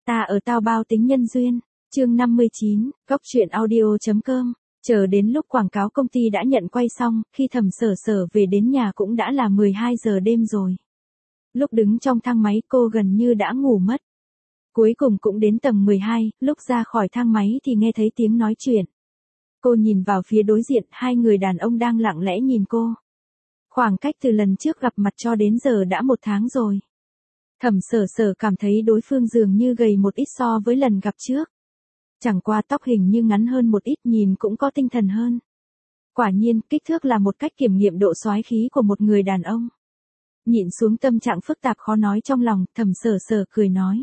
Ta ở tao bao tính nhân duyên. Chương 59, Góc truyện audio.com. Chờ đến lúc quảng cáo công ty đã nhận quay xong, khi Thẩm Sở Sở về đến nhà cũng đã là 12 giờ đêm rồi. Lúc đứng trong thang máy cô gần như đã ngủ mất. Cuối cùng cũng đến tầng 12, lúc ra khỏi thang máy thì nghe thấy tiếng nói chuyện. Cô nhìn vào phía đối diện, hai người đàn ông đang lặng lẽ nhìn cô. Khoảng cách từ lần trước gặp mặt cho đến giờ đã 1 tháng rồi. Thẩm Sở Sở cảm thấy đối phương dường như gầy một ít so với lần gặp trước. Chẳng qua tóc hình như ngắn hơn một ít, nhìn cũng có tinh thần hơn. Quả nhiên, kích thước là một cách kiểm nghiệm độ soái khí của một người đàn ông. Nhịn xuống tâm trạng phức tạp khó nói trong lòng, Thẩm Sở Sở cười nói.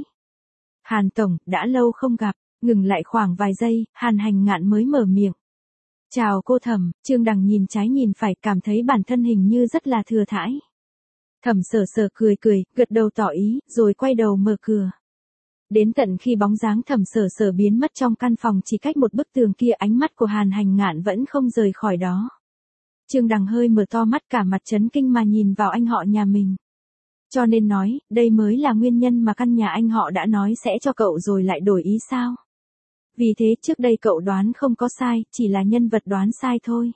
Hàn Tổng, đã lâu không gặp, ngừng lại khoảng vài giây, Hàn Hành Ngạn mới mở miệng. Chào cô Thẩm, Trương Đằng nhìn trái nhìn phải cảm thấy bản thân hình như rất là thừa thãi. Thẩm Sở Sở cười cười, gật đầu tỏ ý, rồi quay đầu mở cửa. Đến tận khi bóng dáng Thẩm Sở Sở biến mất trong căn phòng chỉ cách một bức tường kia, ánh mắt của Hàn Hành Ngạn vẫn không rời khỏi đó. Trương Đằng hơi mở to mắt cả mặt chấn kinh mà nhìn vào anh họ nhà mình. Cho nên nói, đây mới là nguyên nhân mà căn nhà anh họ đã nói sẽ cho cậu rồi lại đổi ý sao? Vì thế trước đây cậu đoán không có sai, chỉ là nhân vật đoán sai thôi.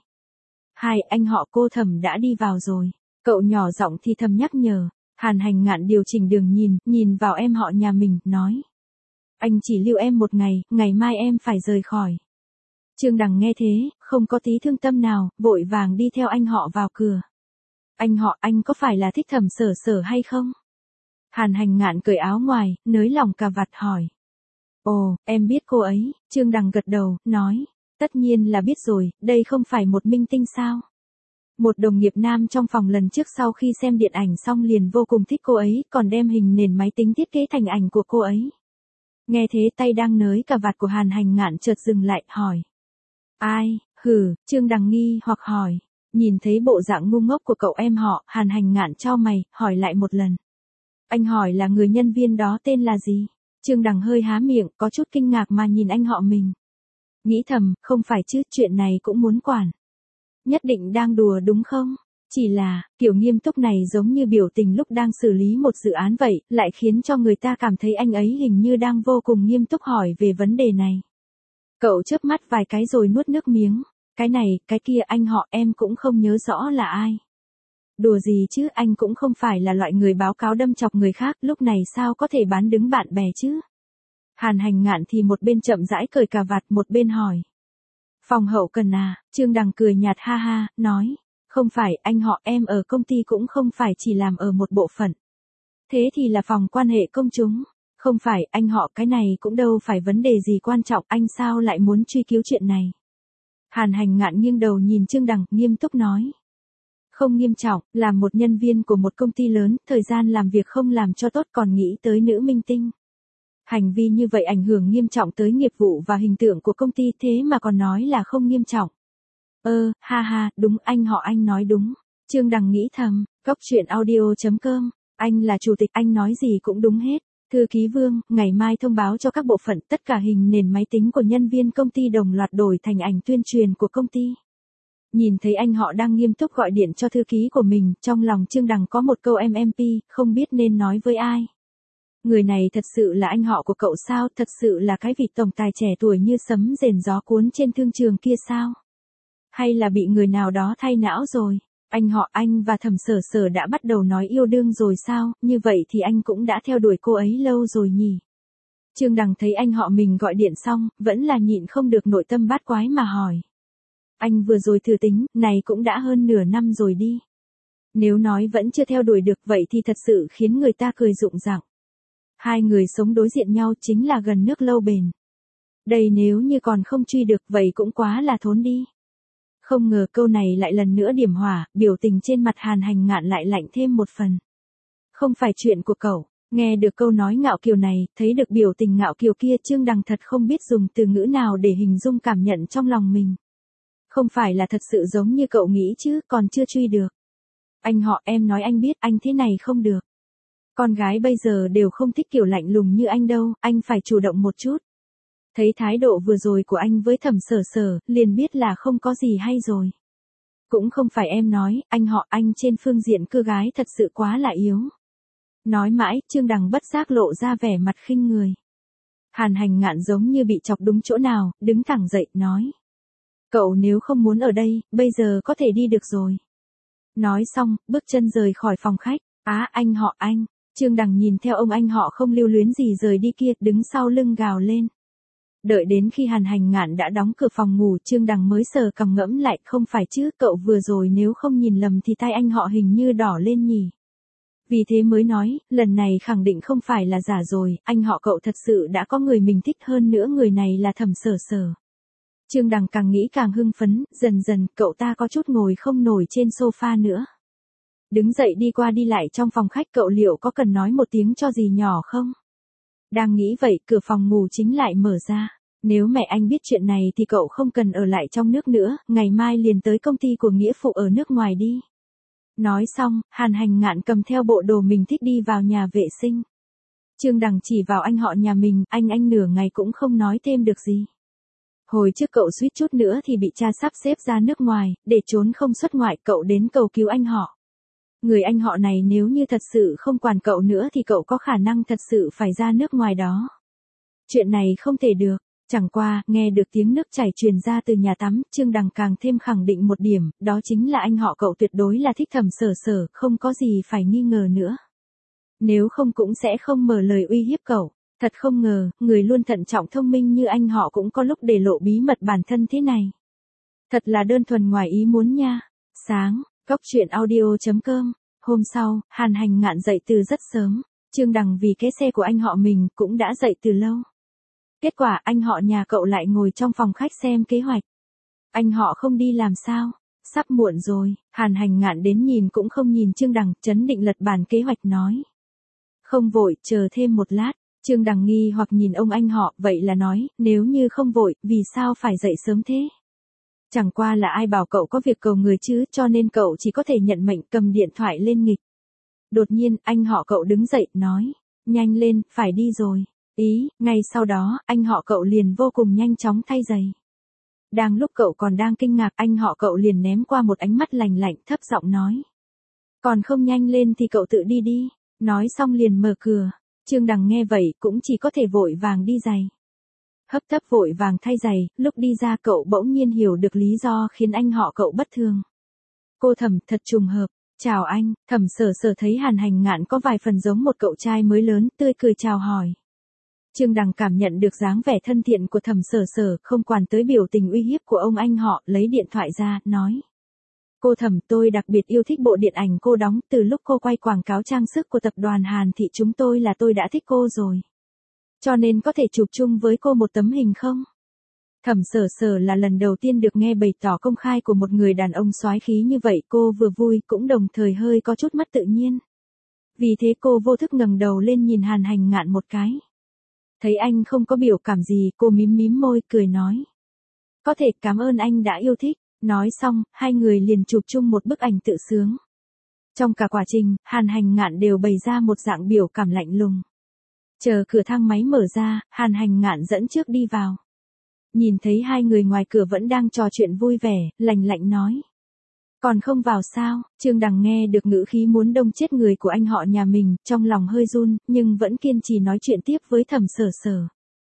Hai anh họ cô Thẩm đã đi vào rồi. Cậu nhỏ giọng thì thầm nhắc nhở. Hàn Hành Ngạn điều chỉnh đường nhìn vào em họ nhà mình, nói. Anh chỉ lưu em 1 ngày, ngày mai em phải rời khỏi. Trương Đằng nghe thế, không có tí thương tâm nào, vội vàng đi theo anh họ vào cửa. Anh họ, anh có phải là thích Thẩm Sở Sở hay không? Hàn Hành Ngạn cởi áo ngoài, nới lỏng cà vạt hỏi. Ồ, em biết cô ấy. Trương Đằng gật đầu, nói. Tất nhiên là biết rồi, đây không phải một minh tinh sao? Một đồng nghiệp nam trong phòng lần trước sau khi xem điện ảnh xong liền vô cùng thích cô ấy, còn đem hình nền máy tính thiết kế thành ảnh của cô ấy. Nghe thế tay đang nới cà vạt của Hàn Hành Ngạn chợt dừng lại, hỏi. Ai, Trương Đằng nghi hoặc hỏi. Nhìn thấy bộ dạng ngu ngốc của cậu em họ, Hàn Hành Ngạn chau mày, hỏi lại một lần. Anh hỏi là người nhân viên đó tên là gì? Trương Đằng hơi há miệng, có chút kinh ngạc mà nhìn anh họ mình. Nghĩ thầm, không phải chứ, chuyện này cũng muốn quản. Nhất định đang đùa đúng không? Chỉ là, kiểu nghiêm túc này giống như biểu tình lúc đang xử lý một dự án vậy, lại khiến cho người ta cảm thấy anh ấy hình như đang vô cùng nghiêm túc hỏi về vấn đề này. Cậu chớp mắt vài cái rồi nuốt nước miếng. Cái này, cái kia anh họ em cũng không nhớ rõ là ai. Đùa gì chứ, anh cũng không phải là loại người báo cáo đâm chọc người khác, lúc này sao có thể bán đứng bạn bè chứ? Hàn Hành Ngạn thì một bên chậm rãi cởi cà vạt, một bên hỏi. Phòng hậu cần à? Trương Đằng cười nhạt ha ha, nói. Không phải, anh họ em ở công ty cũng không phải chỉ làm ở một bộ phận. Thế thì là phòng quan hệ công chúng. Không phải, anh họ cái này cũng đâu phải vấn đề gì quan trọng, anh sao lại muốn truy cứu chuyện này? Hàn Hành Ngạn nghiêng đầu nhìn Trương Đằng, nghiêm túc nói. Không nghiêm trọng, làm một nhân viên của một công ty lớn, thời gian làm việc không làm cho tốt còn nghĩ tới nữ minh tinh. Hành vi như vậy ảnh hưởng nghiêm trọng tới nghiệp vụ và hình tượng của công ty, thế mà còn nói là không nghiêm trọng. Ha ha, đúng, anh họ anh nói đúng. Trương Đằng nghĩ thầm, Góc truyện audio.com, anh là chủ tịch, anh nói gì cũng đúng hết. Thư ký Vương, ngày mai thông báo cho các bộ phận tất cả hình nền máy tính của nhân viên công ty đồng loạt đổi thành ảnh tuyên truyền của công ty. Nhìn thấy anh họ đang nghiêm túc gọi điện cho thư ký của mình, trong lòng Trương Đằng có một câu MMP, không biết nên nói với ai. Người này thật sự là anh họ của cậu sao, thật sự là cái vị tổng tài trẻ tuổi như sấm rền gió cuốn trên thương trường kia sao? Hay là bị người nào đó thay não rồi? Anh họ anh và Thẩm Sở Sở đã bắt đầu nói yêu đương rồi sao, như vậy thì anh cũng đã theo đuổi cô ấy lâu rồi nhỉ? Trương Đằng thấy anh họ mình gọi điện xong, vẫn là nhịn không được nội tâm bát quái mà hỏi. Anh vừa rồi thử tính, này cũng đã hơn nửa năm rồi đi. Nếu nói vẫn chưa theo đuổi được vậy thì thật sự khiến người ta cười rụng rặng. Hai người sống đối diện nhau chính là gần nước lâu bền. Đây nếu như còn không truy được vậy cũng quá là thốn đi. Không ngờ câu này lại lần nữa điểm hỏa, biểu tình trên mặt Hàn Hành Ngạn lại lạnh thêm một phần. Không phải chuyện của cậu. Nghe được câu nói ngạo kiều này, thấy được biểu tình ngạo kiều kia, Trương Đằng thật không biết dùng từ ngữ nào để hình dung cảm nhận trong lòng mình. Không phải là thật sự giống như cậu nghĩ chứ, còn chưa truy được. Anh họ em nói anh biết, anh thế này không được. Con gái bây giờ đều không thích kiểu lạnh lùng như anh đâu, anh phải chủ động một chút. Thấy thái độ vừa rồi của anh với Thẩm Sở Sở, liền biết là không có gì hay rồi. Cũng không phải em nói, anh họ anh trên phương diện cưa gái thật sự quá là yếu. Nói mãi, Trương Đằng bất giác lộ ra vẻ mặt khinh người. Hàn Hành Ngạn giống như bị chọc đúng chỗ nào, đứng thẳng dậy, nói. Cậu nếu không muốn ở đây, bây giờ có thể đi được rồi. Nói xong, bước chân rời khỏi phòng khách. Anh họ anh. Trương Đằng nhìn theo ông anh họ không lưu luyến gì rời đi kia, đứng sau lưng gào lên. Đợi đến khi Hàn Hành Ngạn đã đóng cửa phòng ngủ, Trương Đằng mới sờ cằm ngẫm lại, không phải chứ, cậu vừa rồi nếu không nhìn lầm thì tai anh họ hình như đỏ lên nhỉ. Vì thế mới nói, lần này khẳng định không phải là giả rồi, anh họ cậu thật sự đã có người mình thích, hơn nữa người này là Thẩm Sở Sở. Trương Đằng càng nghĩ càng hưng phấn, dần dần cậu ta có chút ngồi không nổi trên sofa nữa. Đứng dậy đi qua đi lại trong phòng khách, cậu liệu có cần nói một tiếng cho gì nhỏ không? Đang nghĩ vậy, cửa phòng ngủ chính lại mở ra. Nếu mẹ anh biết chuyện này thì cậu không cần ở lại trong nước nữa, ngày mai liền tới công ty của nghĩa phụ ở nước ngoài đi. Nói xong, Hàn Hành Ngạn cầm theo bộ đồ mình thích đi vào nhà vệ sinh. Trương Đằng chỉ vào anh họ nhà mình, anh nửa ngày cũng không nói thêm được gì. Hồi trước cậu suýt chút nữa thì bị cha sắp xếp ra nước ngoài, để trốn không xuất ngoại, cậu đến cầu cứu anh họ. Người anh họ này nếu như thật sự không quản cậu nữa thì cậu có khả năng thật sự phải ra nước ngoài đó. Chuyện này không thể được. Chẳng qua, nghe được tiếng nước chảy truyền ra từ nhà tắm, Trương Đằng càng thêm khẳng định một điểm, đó chính là anh họ cậu tuyệt đối là thích Thẩm Sở Sở, không có gì phải nghi ngờ nữa. Nếu không cũng sẽ không mở lời uy hiếp cậu. Thật không ngờ, người luôn thận trọng thông minh như anh họ cũng có lúc để lộ bí mật bản thân thế này. Thật là đơn thuần ngoài ý muốn nha. Sáng, Cóc Truyện Audio.com. Hôm sau, Hàn Hành Ngạn dậy từ rất sớm. Trương Đằng vì cái xe của anh họ mình cũng đã dậy từ lâu. Kết quả anh họ nhà cậu lại ngồi trong phòng khách xem kế hoạch. Anh họ không đi làm sao? Sắp muộn rồi. Hàn Hành Ngạn đến nhìn cũng không nhìn Trương Đằng, trấn định lật bản kế hoạch nói. Không vội, chờ thêm một lát. Trương Đằng nghi hoặc nhìn ông anh họ, vậy là nói, nếu như không vội, vì sao phải dậy sớm thế? Chẳng qua là ai bảo cậu có việc cầu người chứ, cho nên cậu chỉ có thể nhận mệnh, cầm điện thoại lên nghịch. Đột nhiên, anh họ cậu đứng dậy, nói, nhanh lên, phải đi rồi. Ngay sau đó, anh họ cậu liền vô cùng nhanh chóng thay giày. Đang lúc cậu còn đang kinh ngạc, anh họ cậu liền ném qua một ánh mắt lạnh lạnh, thấp giọng nói. Còn không nhanh lên thì cậu tự đi đi. Nói xong liền mở cửa. Trương Đằng nghe vậy cũng chỉ có thể vội vàng đi giày. Hấp tấp vội vàng thay giày, lúc đi ra cậu bỗng nhiên hiểu được lý do khiến anh họ cậu bất thường. Cô Thẩm, thật trùng hợp. Chào anh. Thẩm Sở Sở thấy Hàn Hành Ngạn có vài phần giống một cậu trai mới lớn, tươi cười chào hỏi. Trương Đằng cảm nhận được dáng vẻ thân thiện của Thẩm Sở Sở, không quản tới biểu tình uy hiếp của ông anh họ, lấy điện thoại ra, nói. Cô Thẩm, tôi đặc biệt yêu thích bộ điện ảnh cô đóng, từ lúc cô quay quảng cáo trang sức của tập đoàn Hàn Thị chúng tôi là tôi đã thích cô rồi. Cho nên có thể chụp chung với cô một tấm hình không? Thẩm Sở Sở là lần đầu tiên được nghe bày tỏ công khai của một người đàn ông soái khí như vậy, cô vừa vui cũng đồng thời hơi có chút mất tự nhiên. Vì thế cô vô thức ngẩng đầu lên nhìn Hàn Hành Ngạn một cái. Thấy anh không có biểu cảm gì, cô mím mím môi, cười nói. Có thể, cảm ơn anh đã yêu thích. Nói xong, hai người liền chụp chung một bức ảnh tự sướng. Trong cả quá trình, Hàn Hành Ngạn đều bày ra một dạng biểu cảm lạnh lùng. Chờ cửa thang máy mở ra, Hàn Hành Ngạn dẫn trước đi vào. Nhìn thấy hai người ngoài cửa vẫn đang trò chuyện vui vẻ, lạnh lạnh nói. Còn không vào sao? Trương Đằng nghe được ngữ khí muốn đông chết người của anh họ nhà mình, trong lòng hơi run, nhưng vẫn kiên trì nói chuyện tiếp với Thẩm Sở Sở.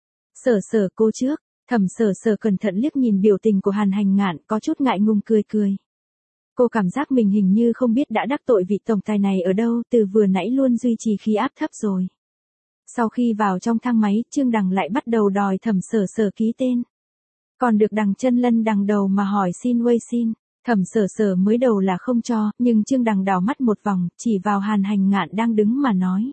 Sở Sở, cô trước. Thẩm Sở Sở cẩn thận liếc nhìn biểu tình của Hàn Hành Ngạn, có chút ngại ngùng cười cười. Cô cảm giác mình hình như không biết đã đắc tội vị tổng tài này ở đâu, từ vừa nãy luôn duy trì khí áp thấp rồi. Sau khi vào trong thang máy, Trương Đằng lại bắt đầu đòi Thẩm Sở Sở ký tên. Còn được Đằng Chân Lân đằng đầu mà hỏi xin. Thẩm Sở Sở mới đầu là không cho, nhưng Trương Đằng đảo mắt một vòng, chỉ vào Hàn Hành Ngạn đang đứng mà nói.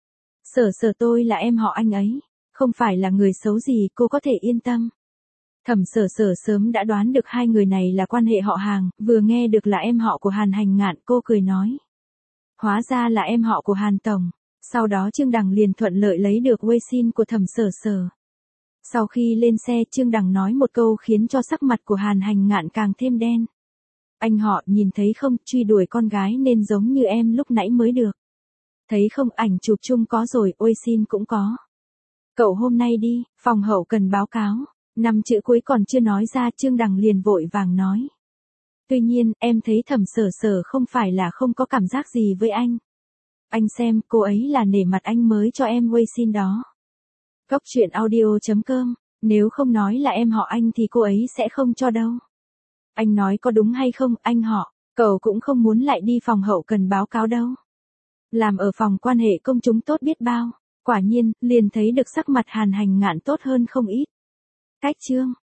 Sở Sở, tôi là em họ anh ấy. Không phải là người xấu gì, cô có thể yên tâm. Thẩm Sở Sở sớm đã đoán được hai người này là quan hệ họ hàng, vừa nghe được là em họ của Hàn Hành Ngạn, cô cười nói. Hóa ra là em họ của Hàn Tổng. Sau đó Trương Đằng liền thuận lợi lấy được WeChat của Thẩm Sở Sở. Sau khi lên xe, Trương Đằng nói một câu khiến cho sắc mặt của Hàn Hành Ngạn càng thêm đen. Anh họ, nhìn thấy không, truy đuổi con gái nên giống như em lúc nãy mới được. Thấy không, ảnh chụp chung có rồi, WeChat cũng có. Cậu hôm nay đi, phòng hậu cần báo cáo. 5 chữ cuối còn chưa nói ra, Trương Đằng liền vội vàng nói. Tuy nhiên, em thấy Thẩm Sở Sở không phải là không có cảm giác gì với anh. Anh xem, cô ấy là nể mặt anh mới cho em WeChat đó. Cốc truyện audio.com, nếu không nói là em họ anh thì cô ấy sẽ không cho đâu. Anh nói có đúng hay không, anh họ, cậu cũng không muốn lại đi phòng hậu cần báo cáo đâu. Làm ở phòng quan hệ công chúng tốt biết bao, quả nhiên, liền thấy được sắc mặt Hàn Hành Ngạn tốt hơn không ít. Cách chương